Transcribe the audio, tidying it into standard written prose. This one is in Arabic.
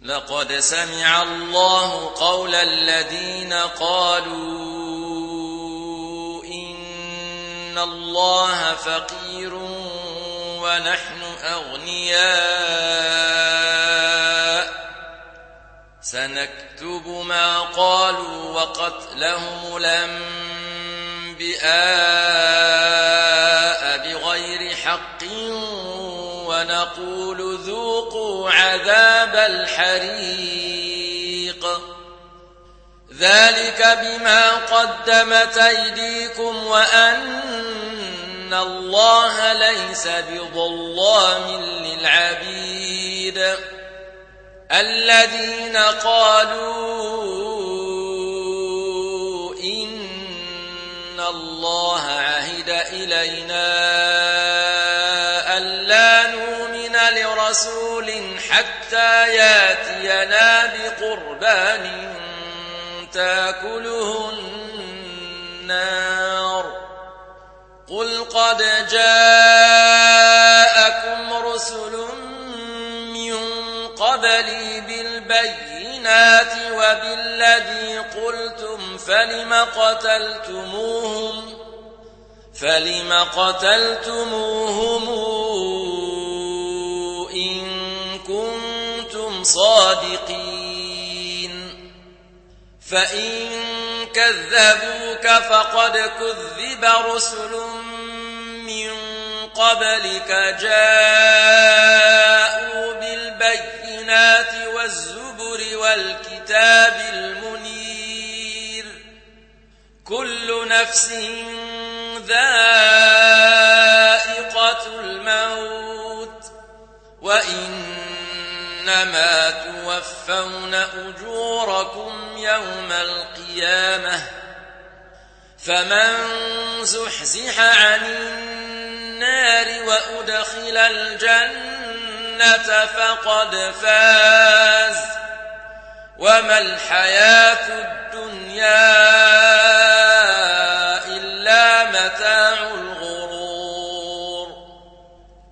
لقد سمع الله قول الذين قالوا إن الله فقير ونحن أغنياء سنكتب ما قالوا وقتلهم الأنبياء بغير حق ونقول ذوقوا عذاب الحريق ذلك بما قدمت أيديكم وأن الله ليس بظلام للعبيد الذين قالوا إن الله عهد إلينا ألا نؤمن لرسول حتى ياتينا بقربان تاكله النار قل قد جاءكم رسل من قبلي بالبينات وبالذي قلتم فلم قتلتموهم إن كنتم صادقين فإن كذبوك فقد كذب رسل من قبلك جاءوا بالبينات والزبر والكتاب المنير كل نفس ذائقة الموت وإنما توفون أجوركم يوم القيامة فمن زحزح عن النار وأدخل الجنة فقد فاز وما الحياة الدنيا